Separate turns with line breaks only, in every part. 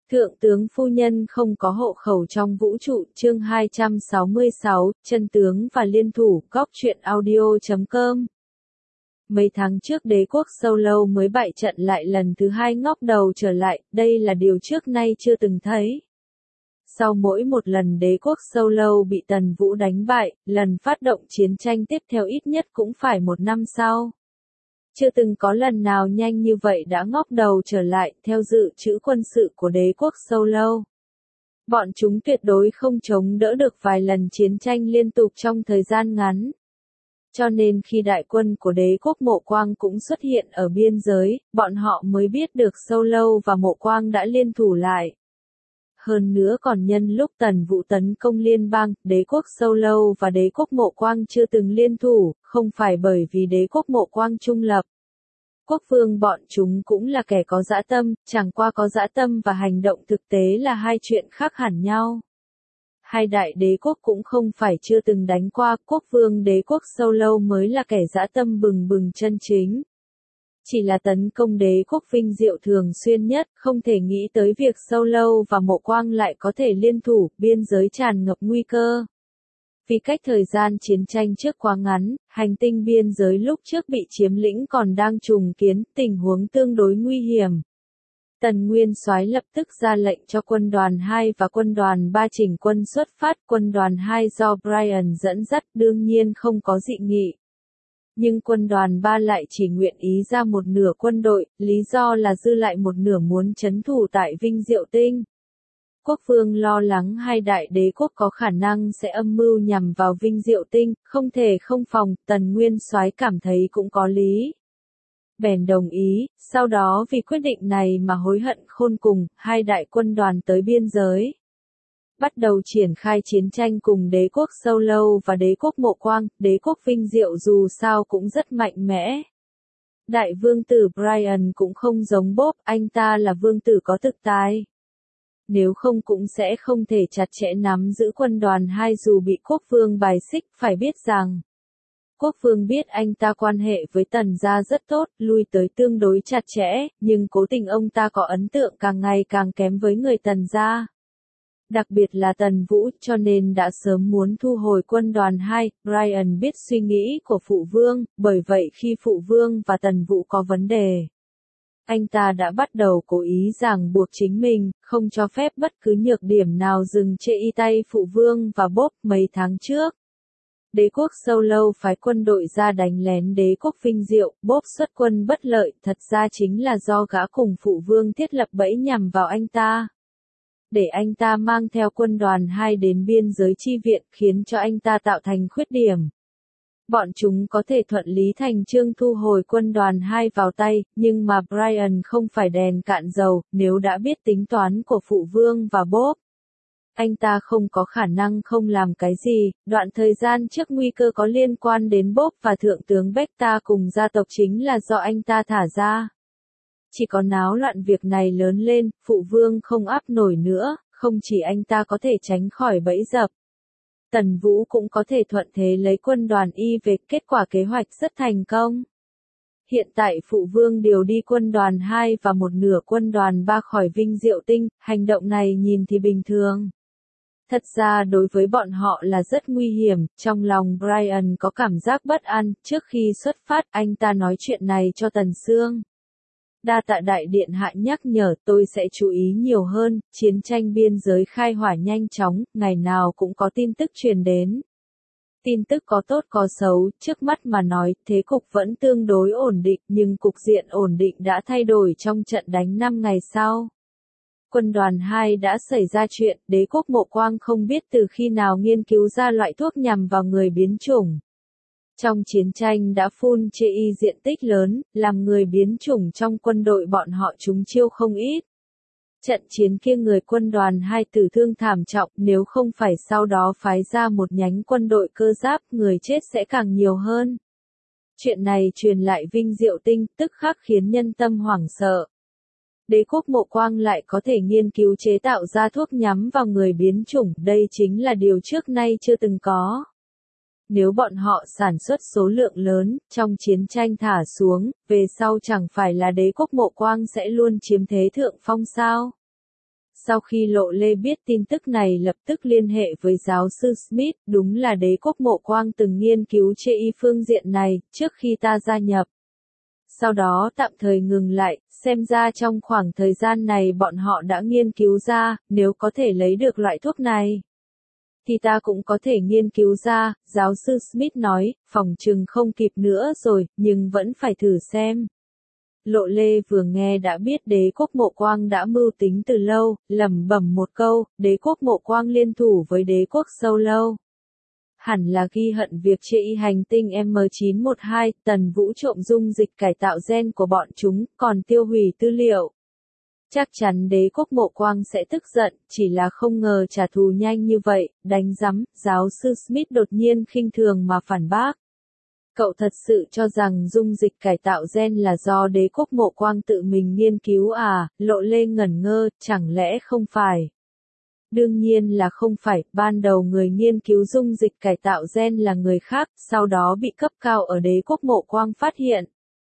Thượng tướng phu nhân không có hộ khẩu trong vũ trụ, chương 266, chân tướng và liên thủ, góc truyện audio.com. Mấy tháng trước đế quốc Solo mới bại trận lại lần thứ hai ngóc đầu trở lại, đây là điều trước nay chưa từng thấy. Sau mỗi một lần đế quốc Solo bị Tần Vũ đánh bại, lần phát động chiến tranh tiếp theo ít nhất cũng phải 1 năm sau. Chưa từng có lần nào nhanh như vậy đã ngóc đầu trở lại, theo dự trữ quân sự của đế quốc Solo. Bọn chúng tuyệt đối không chống đỡ được vài lần chiến tranh liên tục trong thời gian ngắn. Cho nên khi đại quân của đế quốc Mộ Quang cũng xuất hiện ở biên giới, bọn họ mới biết được Solo và Mộ Quang đã liên thủ lại. Hơn nữa còn nhân lúc Tần Vũ tấn công liên bang, đế quốc Solo và đế quốc Mộ Quang chưa từng liên thủ, không phải bởi vì đế quốc Mộ Quang trung lập. Quốc vương bọn chúng cũng là kẻ có dã tâm, chẳng qua có dã tâm và hành động thực tế là hai chuyện khác hẳn nhau. Hai đại đế quốc cũng không phải chưa từng đánh qua, quốc vương đế quốc Solo mới là kẻ dã tâm bừng bừng chân chính. Chỉ là tấn công đế quốc vinh diệu thường xuyên nhất, không thể nghĩ tới việc Solo và Mộ Quang lại có thể liên thủ, biên giới tràn ngập nguy cơ. Vì cách thời gian chiến tranh trước quá ngắn, hành tinh biên giới lúc trước bị chiếm lĩnh còn đang trùng kiến, tình huống tương đối nguy hiểm. Tần Nguyên Soái lập tức ra lệnh cho quân đoàn 2 và quân đoàn 3 chỉnh quân xuất phát, quân đoàn 2 do Brian dẫn dắt đương nhiên không có dị nghị. Nhưng quân đoàn 3 lại chỉ nguyện ý ra một nửa quân đội, lý do là dư lại một nửa muốn trấn thủ tại Vinh Diệu Tinh. Quốc vương lo lắng hai đại đế quốc có khả năng sẽ âm mưu nhằm vào Vinh Diệu Tinh, không thể không phòng, Tần Nguyên Soái cảm thấy cũng có lý. Bèn đồng ý, sau đó vì quyết định này mà hối hận khôn cùng, hai đại quân đoàn tới biên giới. Bắt đầu triển khai chiến tranh cùng đế quốc Solo và đế quốc Mộ Quang, đế quốc Vinh Diệu dù sao cũng rất mạnh mẽ. Đại vương tử Brian cũng không giống Bob, anh ta là vương tử có thực tài. Nếu không cũng sẽ không thể chặt chẽ nắm giữ quân đoàn 2 dù bị quốc vương bài xích, phải biết rằng. Quốc vương biết anh ta quan hệ với Tần gia rất tốt, lui tới tương đối chặt chẽ, nhưng cố tình ông ta có ấn tượng càng ngày càng kém với người Tần gia. Đặc biệt là Tần Vũ, cho nên đã sớm muốn thu hồi quân đoàn 2, Brian biết suy nghĩ của phụ vương, bởi vậy khi phụ vương và Tần Vũ có vấn đề. Anh ta đã bắt đầu cố ý ràng buộc chính mình, không cho phép bất cứ nhược điểm nào dừng chê y tay phụ vương và Bob mấy tháng trước. Đế quốc Solo phái quân đội ra đánh lén đế quốc Vinh Diệu, Bob xuất quân bất lợi, thật ra chính là do gã cùng phụ vương thiết lập bẫy nhằm vào anh ta. Để anh ta mang theo quân đoàn 2 đến biên giới chi viện, khiến cho anh ta tạo thành khuyết điểm. Bọn chúng có thể thuận lý thành chương thu hồi quân đoàn 2 vào tay, nhưng mà Brian không phải đèn cạn dầu, nếu đã biết tính toán của phụ vương và Bob. Anh ta không có khả năng không làm cái gì, đoạn thời gian trước nguy cơ có liên quan đến Bob và Thượng tướng Beta cùng gia tộc chính là do anh ta thả ra. Chỉ có náo loạn việc này lớn lên, phụ vương không áp nổi nữa, không chỉ anh ta có thể tránh khỏi bẫy dập. Tần Vũ cũng có thể thuận thế lấy quân đoàn Y về, kết quả kế hoạch rất thành công. Hiện tại phụ vương điều đi quân đoàn 2 và một nửa quân đoàn 3 khỏi Vinh Diệu Tinh, hành động này nhìn thì bình thường. Thật ra đối với bọn họ là rất nguy hiểm, trong lòng Brian có cảm giác bất an, trước khi xuất phát anh ta nói chuyện này cho Tần Sương. Đa tạ đại điện hạ nhắc nhở, tôi sẽ chú ý nhiều hơn, chiến tranh biên giới khai hỏa nhanh chóng, ngày nào cũng có tin tức truyền đến. Tin tức có tốt có xấu, trước mắt mà nói, thế cục vẫn tương đối ổn định, nhưng cục diện ổn định đã thay đổi trong trận đánh 5 ngày sau. Quân đoàn 2 đã xảy ra chuyện, đế quốc Mộ Quang không biết từ khi nào nghiên cứu ra loại thuốc nhằm vào người biến chủng. Trong chiến tranh đã phun chê y diện tích lớn, làm người biến chủng trong quân đội bọn họ trúng chiêu không ít. Trận chiến kia người quân đoàn 2 tử thương thảm trọng, nếu không phải sau đó phái ra một nhánh quân đội cơ giáp, người chết sẽ càng nhiều hơn. Chuyện này truyền lại Vinh Diệu Tinh, tức khắc khiến nhân tâm hoảng sợ. Đế quốc Mộ Quang lại có thể nghiên cứu chế tạo ra thuốc nhắm vào người biến chủng, đây chính là điều trước nay chưa từng có. Nếu bọn họ sản xuất số lượng lớn, trong chiến tranh thả xuống, về sau chẳng phải là đế quốc Mộ Quang sẽ luôn chiếm thế thượng phong sao? Sau khi Lộ Lê biết tin tức này lập tức liên hệ với giáo sư Smith, đúng là Đế quốc Mộ Quang từng nghiên cứu chê y phương diện này, trước khi ta gia nhập. Sau đó tạm thời ngừng lại, xem ra trong khoảng thời gian này bọn họ đã nghiên cứu ra, nếu có thể lấy được loại thuốc này, thì ta cũng có thể nghiên cứu ra, giáo sư Smith nói, phòng chừng không kịp nữa rồi, nhưng vẫn phải thử xem. Lộ Lê vừa nghe đã biết Đế quốc Mộ Quang đã mưu tính từ lâu, lẩm bẩm một câu, Đế quốc Mộ Quang liên thủ với Đế quốc Solo. Hẳn là ghi hận việc chê y hành tinh M912, Tần Vũ trộm dung dịch cải tạo gen của bọn chúng, còn tiêu hủy tư liệu. Chắc chắn Đế quốc Mộ Quang sẽ tức giận, chỉ là không ngờ trả thù nhanh như vậy, đánh rắm, giáo sư Smith đột nhiên khinh thường mà phản bác. Cậu thật sự cho rằng dung dịch cải tạo gen là do Đế quốc Mộ Quang tự mình nghiên cứu à? Lộ Lê ngẩn ngơ, chẳng lẽ không phải? Đương nhiên là không phải, ban đầu người nghiên cứu dung dịch cải tạo gen là người khác, sau đó bị cấp cao ở Đế quốc Mộ Quang phát hiện.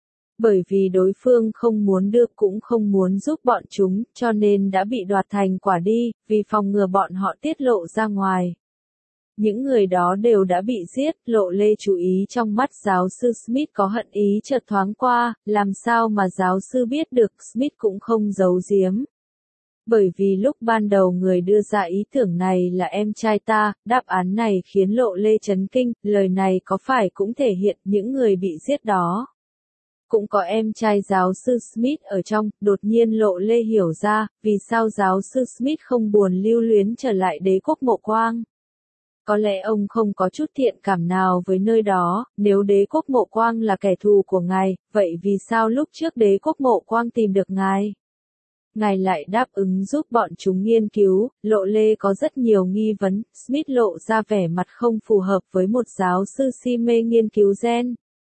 Bởi vì đối phương không muốn đưa cũng không muốn giúp bọn chúng, cho nên đã bị đoạt thành quả đi, vì phòng ngừa bọn họ tiết lộ ra ngoài. Những người đó đều đã bị giết, Lộ Lê chú ý trong mắt giáo sư Smith có hận ý chợt thoáng qua, làm sao mà giáo sư biết được, Smith cũng không giấu giếm. Bởi vì lúc ban đầu người đưa ra ý tưởng này là em trai ta, đáp án này khiến Lộ Lê chấn kinh, lời này có phải cũng thể hiện những người bị giết đó. Cũng có em trai giáo sư Smith ở trong, đột nhiên Lộ Lê hiểu ra, vì sao giáo sư Smith không buồn lưu luyến trở lại Đế quốc Mộ Quang. Có lẽ ông không có chút thiện cảm nào với nơi đó, nếu Đế quốc Mộ Quang là kẻ thù của ngài, vậy vì sao lúc trước Đế quốc Mộ Quang tìm được ngài? Ngài lại đáp ứng giúp bọn chúng nghiên cứu, Lộ Lê có rất nhiều nghi vấn, Smith lộ ra vẻ mặt không phù hợp với một giáo sư si mê nghiên cứu gen.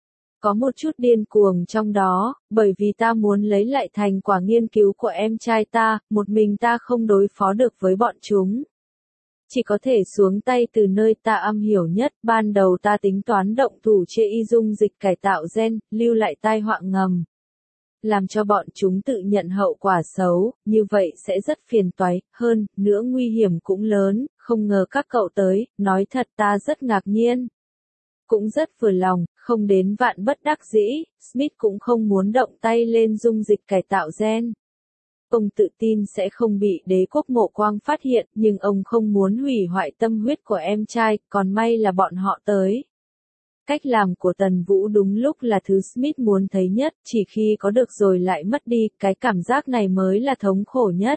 Có một chút điên cuồng trong đó, bởi vì ta muốn lấy lại thành quả nghiên cứu của em trai ta, một mình ta không đối phó được với bọn chúng. Chỉ có thể xuống tay từ nơi ta am hiểu nhất, ban đầu ta tính toán động thủ chê y dung dịch cải tạo gen, lưu lại tai họa ngầm. Làm cho bọn chúng tự nhận hậu quả xấu, như vậy sẽ rất phiền toái, hơn nữa nguy hiểm cũng lớn, không ngờ các cậu tới, nói thật ta rất ngạc nhiên. Cũng rất vừa lòng, không đến vạn bất đắc dĩ, Smith cũng không muốn động tay lên dung dịch cải tạo gen. Ông tự tin sẽ không bị Đế quốc Mộ Quang phát hiện, nhưng ông không muốn hủy hoại tâm huyết của em trai, còn may là bọn họ tới. Cách làm của Tần Vũ đúng lúc là thứ Smith muốn thấy nhất, chỉ khi có được rồi lại mất đi, cái cảm giác này mới là thống khổ nhất.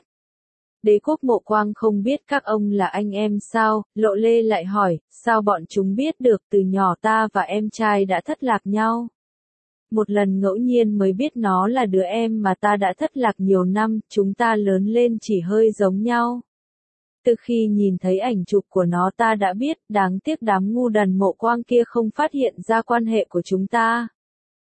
Đế quốc Mộ Quang không biết các ông là anh em sao, Lộ Lê lại hỏi, sao bọn chúng biết được từ nhỏ ta và em trai đã thất lạc nhau. Một lần ngẫu nhiên mới biết nó là đứa em mà ta đã thất lạc nhiều năm, chúng ta lớn lên chỉ hơi giống nhau. Từ khi nhìn thấy ảnh chụp của nó ta đã biết, đáng tiếc đám ngu đần Mộ Quang kia không phát hiện ra quan hệ của chúng ta.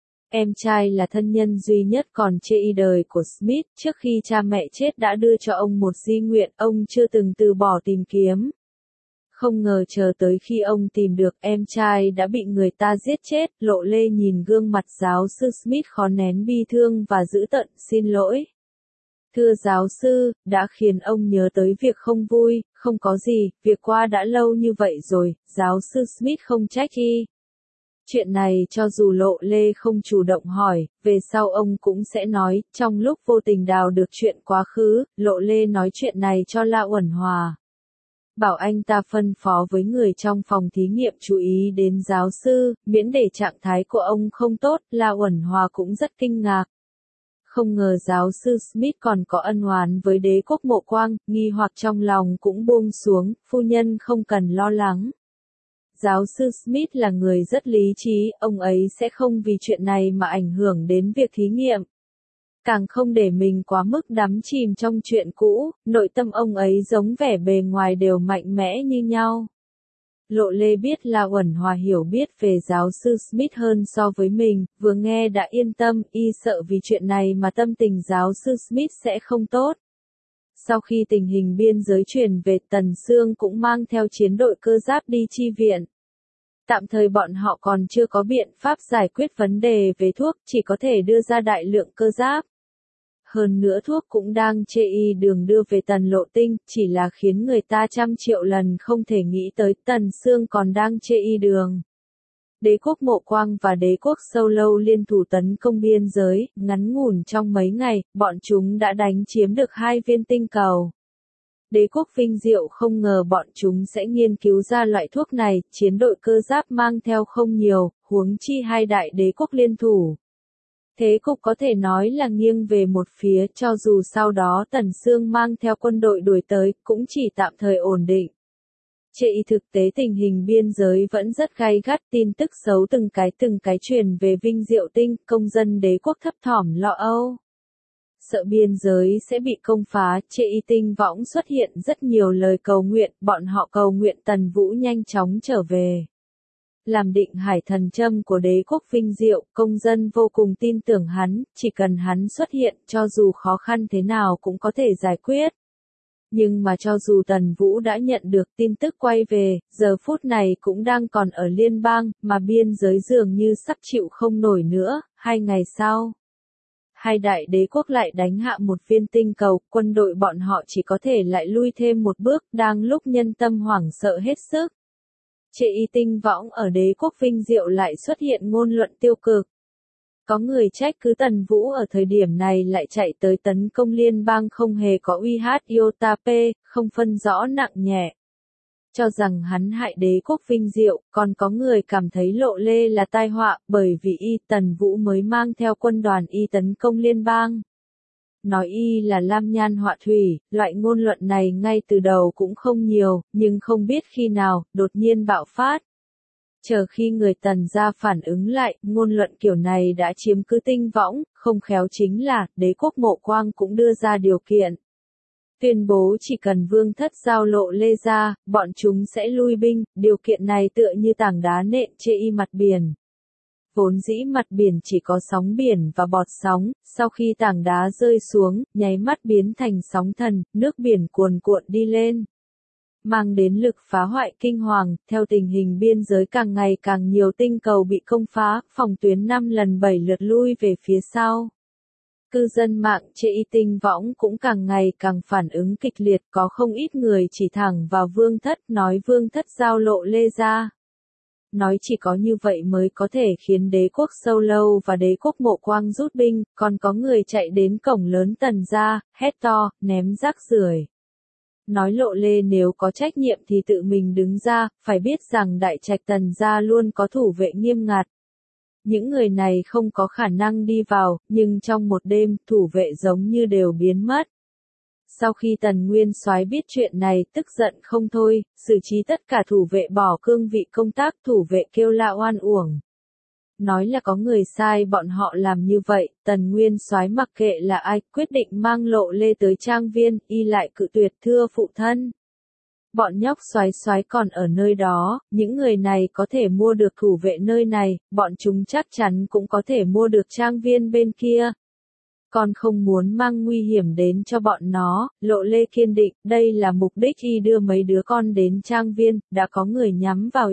Em trai là thân nhân duy nhất còn chê y đời của Smith, trước khi cha mẹ chết đã đưa cho ông một di nguyện, ông chưa từng từ bỏ tìm kiếm. Không ngờ chờ tới khi ông tìm được em trai đã bị người ta giết chết, Lộ Lê nhìn gương mặt giáo sư Smith khó nén bi thương và dữ tợn, xin lỗi. Thưa giáo sư, đã khiến ông nhớ tới việc không vui, không có gì, việc qua đã lâu như vậy rồi, giáo sư Smith không trách y. Chuyện này cho dù Lộ Lê không chủ động hỏi, về sau ông cũng sẽ nói, trong lúc vô tình đào được chuyện quá khứ, Lộ Lê nói chuyện này cho La Uẩn Hòa. Bảo anh ta phân phó với người trong phòng thí nghiệm chú ý đến giáo sư, miễn để trạng thái của ông không tốt, La Uẩn Hòa cũng rất kinh ngạc. Không ngờ giáo sư Smith còn có ân oán với Đế quốc Mộ Quang, nghi hoặc trong lòng cũng buông xuống, phu nhân không cần lo lắng. Giáo sư Smith là người rất lý trí, ông ấy sẽ không vì chuyện này mà ảnh hưởng đến việc thí nghiệm. Càng không để mình quá mức đắm chìm trong chuyện cũ, nội tâm ông ấy giống vẻ bề ngoài đều mạnh mẽ như nhau. Lộ Lê biết La Uẩn Hòa hiểu biết về giáo sư Smith hơn so với mình, vừa nghe đã yên tâm, y sợ vì chuyện này mà tâm tình giáo sư Smith sẽ không tốt. Sau khi tình hình biên giới chuyển về, Tần Sương cũng mang theo chiến đội cơ giáp đi chi viện. Tạm thời bọn họ còn chưa có biện pháp giải quyết vấn đề về thuốc, chỉ có thể đưa ra đại lượng cơ giáp. hơn nữa thuốc cũng đang chê y đường đưa về Tần Lộ Tinh, chỉ là khiến người ta trăm triệu lần không thể nghĩ tới Tần Sương còn đang chê y đường. Đế quốc Mộ Quang và đế quốc Sâu Lâu liên thủ tấn công biên giới, ngắn ngủn trong mấy ngày, bọn chúng đã đánh chiếm được 2 viên tinh cầu. Đế quốc Vinh Diệu không ngờ bọn chúng sẽ nghiên cứu ra loại thuốc này, chiến đội cơ giáp mang theo không nhiều, huống chi 2 đại đế quốc liên thủ. Thế cục có thể nói là nghiêng về một phía, cho dù sau đó Tần Sương mang theo quân đội đuổi tới, cũng chỉ tạm thời ổn định. Chệ thực tế tình hình biên giới vẫn rất gay gắt, tin tức xấu từng cái truyền về Vinh Diệu Tinh, công dân đế quốc thấp thỏm lo âu. Sợ biên giới sẽ bị công phá, Chệ Tinh võng xuất hiện rất nhiều lời cầu nguyện, bọn họ cầu nguyện Tần Vũ nhanh chóng trở về. Làm định hải thần châm của đế quốc Vinh Diệu, công dân vô cùng tin tưởng hắn, chỉ cần hắn xuất hiện, cho dù khó khăn thế nào cũng có thể giải quyết. Nhưng mà cho dù Tần Vũ đã nhận được tin tức quay về, giờ phút này cũng đang còn ở liên bang, mà biên giới dường như sắp chịu không nổi nữa. 2 ngày sau, 2 đại đế quốc lại đánh hạ một viên tinh cầu, quân đội bọn họ chỉ có thể lại lui thêm một bước, đang lúc nhân tâm hoảng sợ hết sức. Chệ Tinh võng ở đế quốc Vinh Diệu lại xuất hiện ngôn luận tiêu cực. Có người trách cứ Tần Vũ ở thời điểm này lại chạy tới tấn công liên bang không hề có uy iota p, không phân rõ nặng nhẹ. Cho rằng hắn hại đế quốc Vinh Diệu, còn có người cảm thấy Lộ Lê là tai họa, bởi vì Tần Vũ mới mang theo quân đoàn tấn công liên bang. Nói là lam nhan họa thủy, loại ngôn luận này ngay từ đầu cũng không nhiều, nhưng không biết khi nào, đột nhiên bạo phát. Chờ khi người Tần gia phản ứng lại, ngôn luận kiểu này đã chiếm cứ tinh võng, không khéo chính là, đế quốc Mộ Quang cũng đưa ra điều kiện. Tuyên bố chỉ cần Vương Thất giao Lộ Lê ra, bọn chúng sẽ lui binh, điều kiện này tựa như tảng đá nện chê mặt biển. Vốn dĩ mặt biển chỉ có sóng biển và bọt sóng, sau khi tảng đá rơi xuống, nháy mắt biến thành sóng thần, nước biển cuồn cuộn đi lên. Mang đến lực phá hoại kinh hoàng, theo tình hình biên giới càng ngày càng nhiều tinh cầu bị công phá, phòng tuyến 5 lần 7 lượt lui về phía sau. Cư dân mạng Chệ Tinh võng cũng càng ngày càng phản ứng kịch liệt, có không ít người chỉ thẳng vào Vương Thất, nói Vương Thất giao Lộ Lê ra. Nói chỉ có như vậy mới có thể khiến đế quốc Sâu Lâu và đế quốc Mộ Quang rút binh, còn có người chạy đến cổng lớn Tần gia, hét to, ném rác rưởi. Nói Lộ Lê nếu có trách nhiệm thì tự mình đứng ra, phải biết rằng đại trạch Tần gia luôn có thủ vệ nghiêm ngặt. Những người này không có khả năng đi vào, nhưng trong một đêm, thủ vệ giống như đều biến mất. Sau khi Tần Nguyên Soái biết chuyện này, tức giận không thôi, xử trí tất cả thủ vệ bỏ cương vị công tác, thủ vệ kêu la oan uổng. Nói là có người sai bọn họ làm như vậy, Tần Nguyên Soái mặc kệ là ai, quyết định mang Lộ Lê tới trang viên, lại cự tuyệt thưa phụ thân. Bọn nhóc Soái còn ở nơi đó, những người này có thể mua được thủ vệ nơi này, bọn chúng chắc chắn cũng có thể mua được trang viên bên kia. Con không muốn mang nguy hiểm đến cho bọn nó, Lộ Lê kiên định, đây là mục đích đưa mấy đứa con đến trang viên, đã có người nhắm vào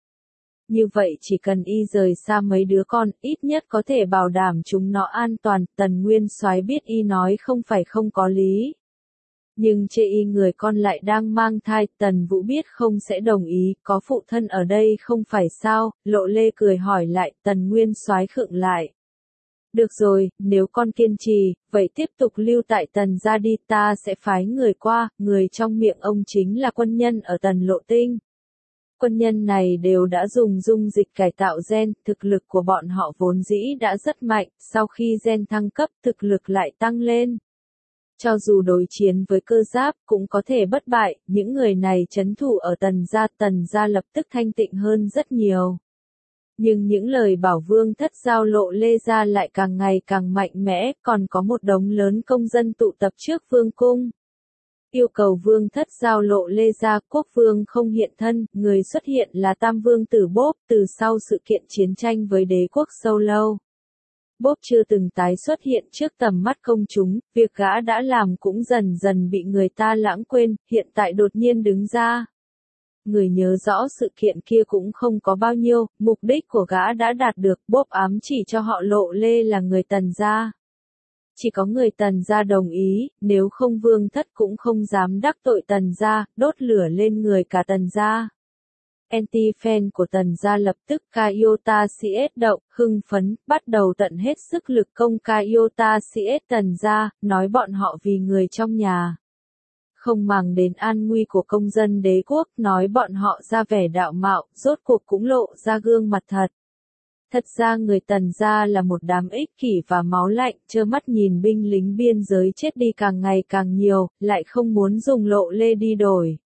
Như vậy chỉ cần rời xa mấy đứa con, ít nhất có thể bảo đảm chúng nó an toàn, Tần Nguyên Soái biết nói không phải không có lý. Nhưng Chệ người con lại đang mang thai, Tần Vũ biết không sẽ đồng ý, có phụ thân ở đây không phải sao, Lộ Lê cười hỏi lại, Tần Nguyên Soái khựng lại. Được rồi, nếu con kiên trì, vậy tiếp tục lưu tại Tần gia đi, ta sẽ phái người qua, người trong miệng ông chính là quân nhân ở Tần Lộ Tinh. Quân nhân này đều đã dùng dung dịch cải tạo gen, thực lực của bọn họ vốn dĩ đã rất mạnh, sau khi gen thăng cấp thực lực lại tăng lên. Cho dù đối chiến với cơ giáp cũng có thể bất bại, những người này trấn thủ ở Tần gia lập tức thanh tịnh hơn rất nhiều. Nhưng những lời bảo Vương Thất giao Lộ Lê ra lại càng ngày càng mạnh mẽ, còn có một đống lớn công dân tụ tập trước Vương cung. Yêu cầu Vương Thất giao Lộ Lê ra, quốc vương không hiện thân, người xuất hiện là Tam Vương Tử Bốp, từ sau sự kiện chiến tranh với đế quốc Sâu Lâu. Bốp chưa từng tái xuất hiện trước tầm mắt công chúng, việc gã đã làm cũng dần dần bị người ta lãng quên, hiện tại đột nhiên đứng ra. Người nhớ rõ sự kiện kia cũng không có bao nhiêu, mục đích của gã đã đạt được, Bốp ám chỉ cho họ Lộ Lê là người Tần gia. Chỉ có người Tần gia đồng ý, nếu không Vương Thất cũng không dám đắc tội Tần gia, đốt lửa lên người cả Tần gia. Anti-fan của Tần gia lập tức Kaiota CS động, hưng phấn, bắt đầu tận hết sức lực công Kaiota CS Tần gia, nói bọn họ vì người trong nhà. Không màng đến an nguy của công dân đế quốc, nói bọn họ ra vẻ đạo mạo, rốt cuộc cũng lộ ra gương mặt thật. Thật ra người Tần gia là một đám ích kỷ và máu lạnh, trơ mắt nhìn binh lính biên giới chết đi càng ngày càng nhiều, lại không muốn dùng lộ lê đi đổi.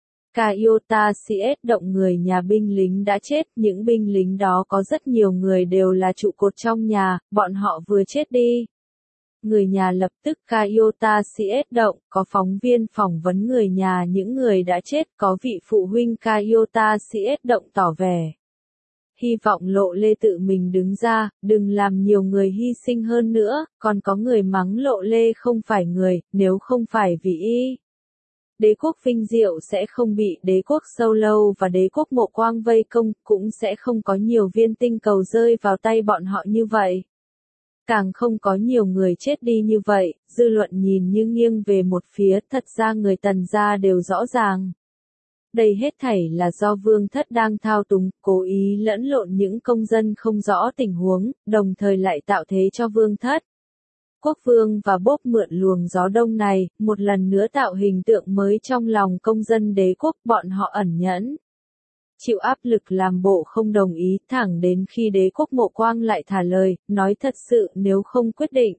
Kaiota CS động người nhà binh lính đã chết, những binh lính đó có rất nhiều người đều là trụ cột trong nhà, bọn họ vừa chết đi. Người nhà lập tức Kaiota CS động, có phóng viên phỏng vấn người nhà những người đã chết, có vị phụ huynh Kaiota CS động tỏ vẻ. Hy vọng Lộ Lê tự mình đứng ra, đừng làm nhiều người hy sinh hơn nữa, còn có người mắng Lộ Lê không phải người, nếu không phải vì y. Đế quốc Vinh Diệu sẽ không bị đế quốc Sâu Lâu và đế quốc Mộ Quang vây công, cũng sẽ không có nhiều viên tinh cầu rơi vào tay bọn họ như vậy. Càng không có nhiều người chết đi như vậy, dư luận nhìn như nghiêng về một phía, thật ra người Tần gia đều rõ ràng. Đây hết thảy là do Vương Thất đang thao túng, cố ý lẫn lộn những công dân không rõ tình huống, đồng thời lại tạo thế cho Vương Thất. Quốc vương và Bốp mượn luồng gió đông này, một lần nữa tạo hình tượng mới trong lòng công dân đế quốc, bọn họ ẩn nhẫn. Chịu áp lực làm bộ không đồng ý, thẳng đến khi đế quốc Mộ Quang lại thả lời, nói thật sự nếu không quyết định.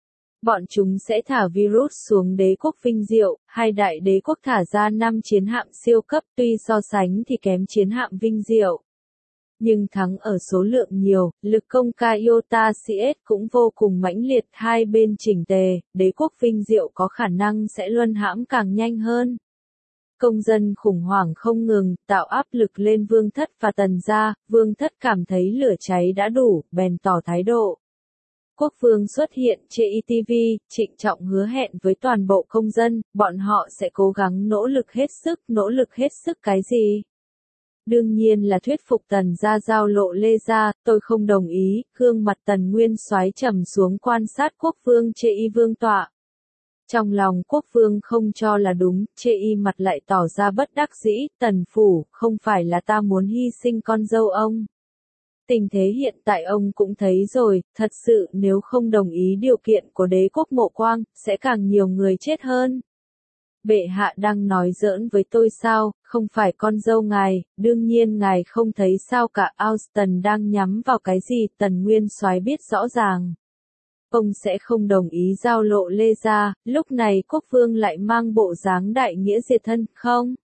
Bọn chúng sẽ thả virus xuống đế quốc Vinh Diệu, hai đại đế quốc thả ra 5 chiến hạm siêu cấp, tuy so sánh thì kém chiến hạm Vinh Diệu. Nhưng thắng ở số lượng nhiều, lực công Kaiota CS cũng vô cùng mãnh liệt, hai bên chỉnh tề, đế quốc Vinh Diệu có khả năng sẽ luân hãm càng nhanh hơn. Công dân khủng hoảng không ngừng, tạo áp lực lên Vương Thất và Tần gia, Vương Thất cảm thấy lửa cháy đã đủ, bèn tỏ thái độ. Quốc vương xuất hiện trên ETV, trịnh trọng hứa hẹn với toàn bộ công dân, bọn họ sẽ cố gắng nỗ lực hết sức cái gì? Đương nhiên là thuyết phục Tần gia giao Lộ Lê ra, tôi không đồng ý, gương mặt Tần Nguyên Soái trầm xuống quan sát quốc vương chê y vương tọa. Trong lòng quốc vương không cho là đúng, chê y mặt lại tỏ ra bất đắc dĩ, Tần phủ, không phải là ta muốn hy sinh con dâu ông. Tình thế hiện tại ông cũng thấy rồi, thật sự nếu không đồng ý điều kiện của đế quốc Mộ Quang, sẽ càng nhiều người chết hơn. Bệ hạ đang nói giỡn với tôi sao, không phải con dâu ngài, đương nhiên ngài không thấy sao cả. Austin đang nhắm vào cái gì, Tần Nguyên Soái biết rõ ràng. Ông sẽ không đồng ý giao Lộ Lê ra, lúc này quốc vương lại mang bộ dáng đại nghĩa diệt thân, không?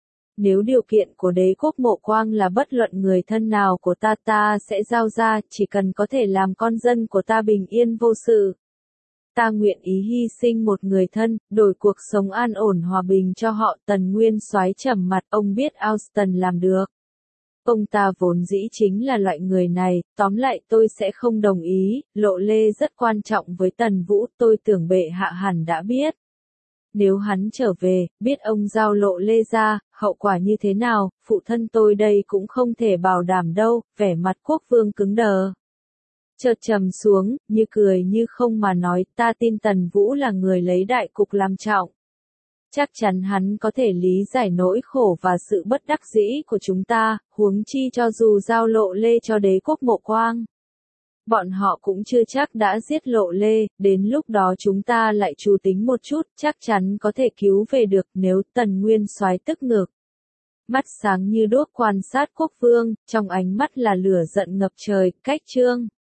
Nếu điều kiện của đế quốc Mộ Quang là bất luận người thân nào của ta sẽ giao ra, chỉ cần có thể làm con dân của ta bình yên vô sự. Ta nguyện ý hy sinh một người thân, đổi cuộc sống an ổn hòa bình cho họ. Tần Nguyên Soái trầm mặt, ông biết Austin làm được. Ông ta vốn dĩ chính là loại người này, tóm lại tôi sẽ không đồng ý, Lộ Lê rất quan trọng với Tần Vũ, tôi tưởng bệ hạ hẳn đã biết. Nếu hắn trở về, biết ông giao Lộ Lê ra, hậu quả như thế nào, phụ thân tôi đây cũng không thể bảo đảm đâu, vẻ mặt quốc vương cứng đờ. Chợt trầm xuống, như cười như không mà nói, ta tin Tần Vũ là người lấy đại cục làm trọng. Chắc chắn hắn có thể lý giải nỗi khổ và sự bất đắc dĩ của chúng ta, huống chi cho dù giao Lộ Lê cho đế quốc Mộ Quang. Bọn họ cũng chưa chắc đã giết Lộ Lê, đến lúc đó chúng ta lại trù tính một chút, chắc chắn có thể cứu về được. Nếu Tần Nguyên Soái tức ngực. Mắt sáng như đuốc quan sát quốc vương, trong ánh mắt là lửa giận ngập trời, cách chương.